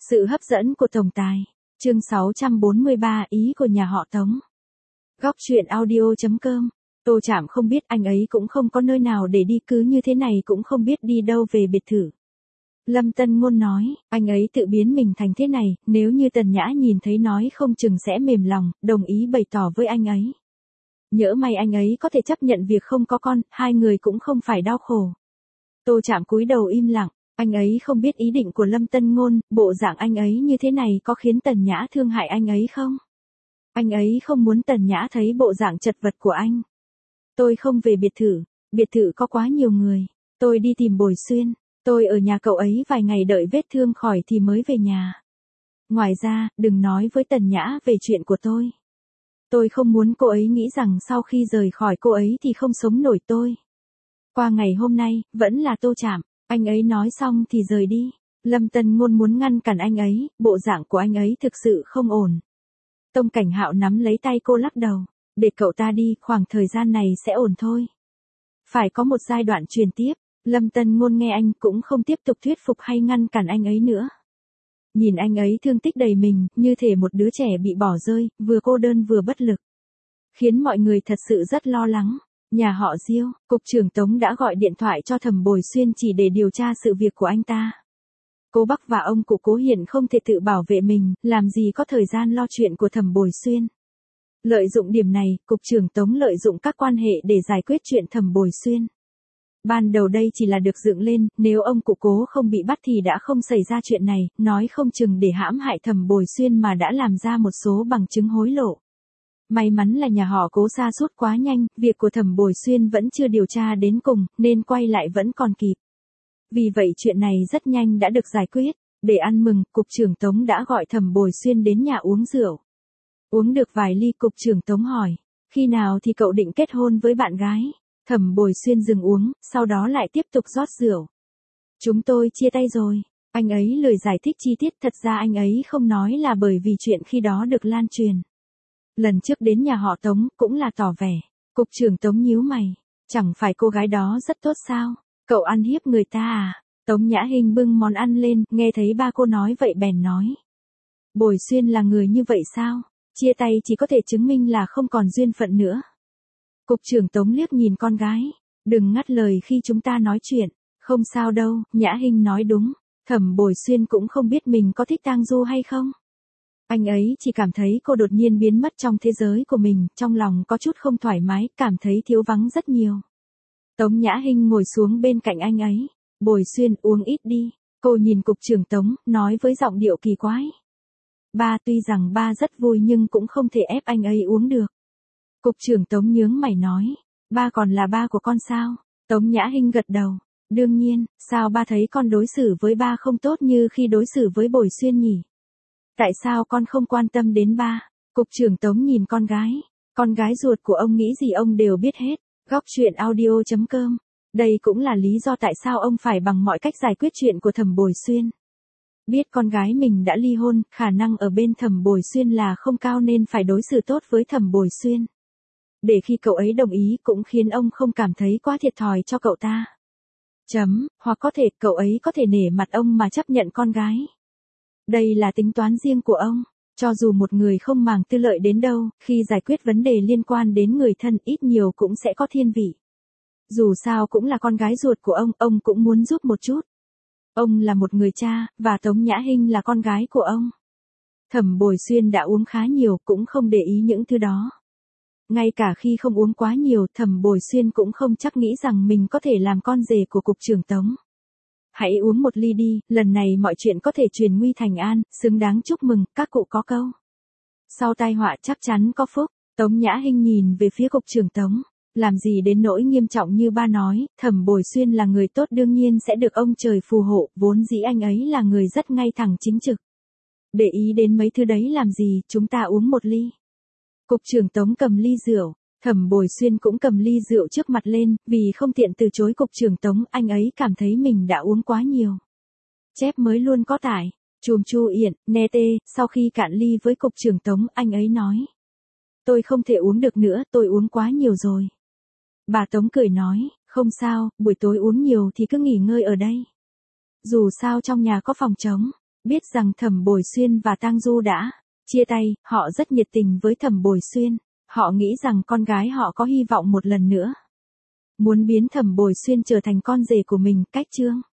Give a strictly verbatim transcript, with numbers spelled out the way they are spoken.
Sự hấp dẫn của tổng tài. Chương sáu trăm bốn mươi ba, ý của nhà họ Tống. Góc truyện audio chấm com. Tô Trạm không biết anh ấy cũng không có nơi nào để đi, cứ như thế này cũng không biết đi đâu về biệt thự. Lâm Tân Ngôn nói, anh ấy tự biến mình thành thế này, nếu như Tần Nhã nhìn thấy nói không chừng sẽ mềm lòng, đồng ý bày tỏ với anh ấy. Nhỡ may anh ấy có thể chấp nhận việc không có con, hai người cũng không phải đau khổ. Tô Trạm cúi đầu im lặng, anh ấy không biết ý định của Lâm Tân Ngôn, bộ dạng anh ấy như thế này có khiến Tần Nhã thương hại anh ấy không? Anh ấy không muốn Tần Nhã thấy bộ dạng chật vật của anh. Tôi không về biệt thự, biệt thự có quá nhiều người, tôi đi tìm Bồi Xuyên, tôi ở nhà cậu ấy vài ngày đợi vết thương khỏi thì mới về nhà. Ngoài ra, đừng nói với Tần Nhã về chuyện của tôi. Tôi không muốn cô ấy nghĩ rằng sau khi rời khỏi cô ấy thì không sống nổi tôi. Qua ngày hôm nay, vẫn là Tô Trạm. Anh ấy nói xong thì rời đi. Lâm Tân Ngôn muốn ngăn cản anh ấy, bộ dạng của anh ấy thực sự không ổn. Tông Cảnh Hạo nắm lấy tay cô lắc đầu. Để cậu ta đi, khoảng thời gian này sẽ ổn thôi. Phải có một giai đoạn truyền tiếp. Lâm Tân Ngôn nghe anh cũng không tiếp tục thuyết phục hay ngăn cản anh ấy nữa. Nhìn anh ấy thương tích đầy mình, như thể một đứa trẻ bị bỏ rơi, vừa cô đơn vừa bất lực. Khiến mọi người thật sự rất lo lắng. Nhà họ Diêu, cục trưởng Tống đã gọi điện thoại cho Thẩm Bồi Xuyên chỉ để điều tra sự việc của anh ta. Cô Bắc và ông cụ Cố Hiển không thể tự bảo vệ mình, làm gì có thời gian lo chuyện của Thẩm Bồi Xuyên. Lợi dụng điểm này, cục trưởng Tống lợi dụng các quan hệ để giải quyết chuyện Thẩm Bồi Xuyên. Ban đầu đây chỉ là được dựng lên, nếu ông cụ Cố không bị bắt thì đã không xảy ra chuyện này, nói không chừng để hãm hại Thẩm Bồi Xuyên mà đã làm ra một số bằng chứng hối lộ. May mắn là nhà họ Cố sa sút quá nhanh, việc của Thẩm Bồi Xuyên vẫn chưa điều tra đến cùng, nên quay lại vẫn còn kịp. Vì vậy chuyện này rất nhanh đã được giải quyết. Để ăn mừng, cục trưởng Tống đã gọi Thẩm Bồi Xuyên đến nhà uống rượu. Uống được vài ly, cục trưởng Tống hỏi, khi nào thì cậu định kết hôn với bạn gái? Thẩm Bồi Xuyên dừng uống, sau đó lại tiếp tục rót rượu. Chúng tôi chia tay rồi. Anh ấy lười giải thích chi tiết, thật ra anh ấy không nói là bởi vì chuyện khi đó được lan truyền. Lần trước đến nhà họ Tống cũng là tỏ vẻ. Cục trưởng Tống nhíu mày. Chẳng phải cô gái đó rất tốt sao? Cậu ăn hiếp người ta à? Tống Nhã Hinh bưng món ăn lên, nghe thấy ba cô nói vậy bèn nói. Bồi Xuyên là người như vậy sao? Chia tay chỉ có thể chứng minh là không còn duyên phận nữa. Cục trưởng Tống liếc nhìn con gái. Đừng ngắt lời khi chúng ta nói chuyện. Không sao đâu, Nhã Hinh nói đúng. Thẩm Bồi Xuyên cũng không biết mình có thích Tang Du hay không. Anh ấy chỉ cảm thấy cô đột nhiên biến mất trong thế giới của mình, trong lòng có chút không thoải mái, cảm thấy thiếu vắng rất nhiều. Tống Nhã Hinh ngồi xuống bên cạnh anh ấy. Bồi Xuyên uống ít đi. Cô nhìn cục trưởng Tống, nói với giọng điệu kỳ quái. Ba tuy rằng ba rất vui nhưng cũng không thể ép anh ấy uống được. Cục trưởng Tống nhướng mày nói. Ba còn là ba của con sao? Tống Nhã Hinh gật đầu. Đương nhiên, sao ba thấy con đối xử với ba không tốt như khi đối xử với Bồi Xuyên nhỉ? Tại sao con không quan tâm đến ba? Cục trưởng Tống nhìn con gái. Con gái ruột của ông nghĩ gì ông đều biết hết. Góc truyện audio chấm com. Đây cũng là lý do tại sao ông phải bằng mọi cách giải quyết chuyện của Thẩm Bồi Xuyên. Biết con gái mình đã ly hôn, khả năng ở bên Thẩm Bồi Xuyên là không cao nên phải đối xử tốt với Thẩm Bồi Xuyên. Để khi cậu ấy đồng ý cũng khiến ông không cảm thấy quá thiệt thòi cho cậu ta. Chấm, hoặc có thể cậu ấy có thể nể mặt ông mà chấp nhận con gái. Đây là tính toán riêng của ông. Cho dù một người không màng tư lợi đến đâu, khi giải quyết vấn đề liên quan đến người thân ít nhiều cũng sẽ có thiên vị. Dù sao cũng là con gái ruột của ông, ông cũng muốn giúp một chút. Ông là một người cha, và Tống Nhã Hinh là con gái của ông. Thẩm Bồi Xuyên đã uống khá nhiều, cũng không để ý những thứ đó. Ngay cả khi không uống quá nhiều, Thẩm Bồi Xuyên cũng không chắc nghĩ rằng mình có thể làm con rể của cục trưởng Tống. Hãy uống một ly đi, lần này mọi chuyện có thể chuyển nguy thành an, xứng đáng chúc mừng, các cụ có câu. Sau tai họa chắc chắn có phúc. Tống Nhã Hinh nhìn về phía cục trưởng Tống. Làm gì đến nỗi nghiêm trọng như ba nói, Thẩm Bồi Xuyên là người tốt đương nhiên sẽ được ông trời phù hộ, vốn dĩ anh ấy là người rất ngay thẳng chính trực. Để ý đến mấy thứ đấy làm gì, chúng ta uống một ly. Cục trưởng Tống cầm ly rượu, Thẩm Bồi Xuyên cũng cầm ly rượu trước mặt lên, vì không tiện từ chối cục trưởng Tống, anh ấy cảm thấy mình đã uống quá nhiều. Chép mới luôn có tải, chùm chu yển, nè tê, sau khi cạn ly với cục trưởng Tống, anh ấy nói. Tôi không thể uống được nữa, tôi uống quá nhiều rồi. Bà Tống cười nói, không sao, buổi tối uống nhiều thì cứ nghỉ ngơi ở đây. Dù sao trong nhà có phòng trống. Biết rằng Thẩm Bồi Xuyên và Tang Du đã chia tay, họ rất nhiệt tình với Thẩm Bồi Xuyên. Họ nghĩ rằng con gái họ có hy vọng một lần nữa. Muốn biến Thẩm Bồi Xuyên trở thành con rể của mình, cách Trương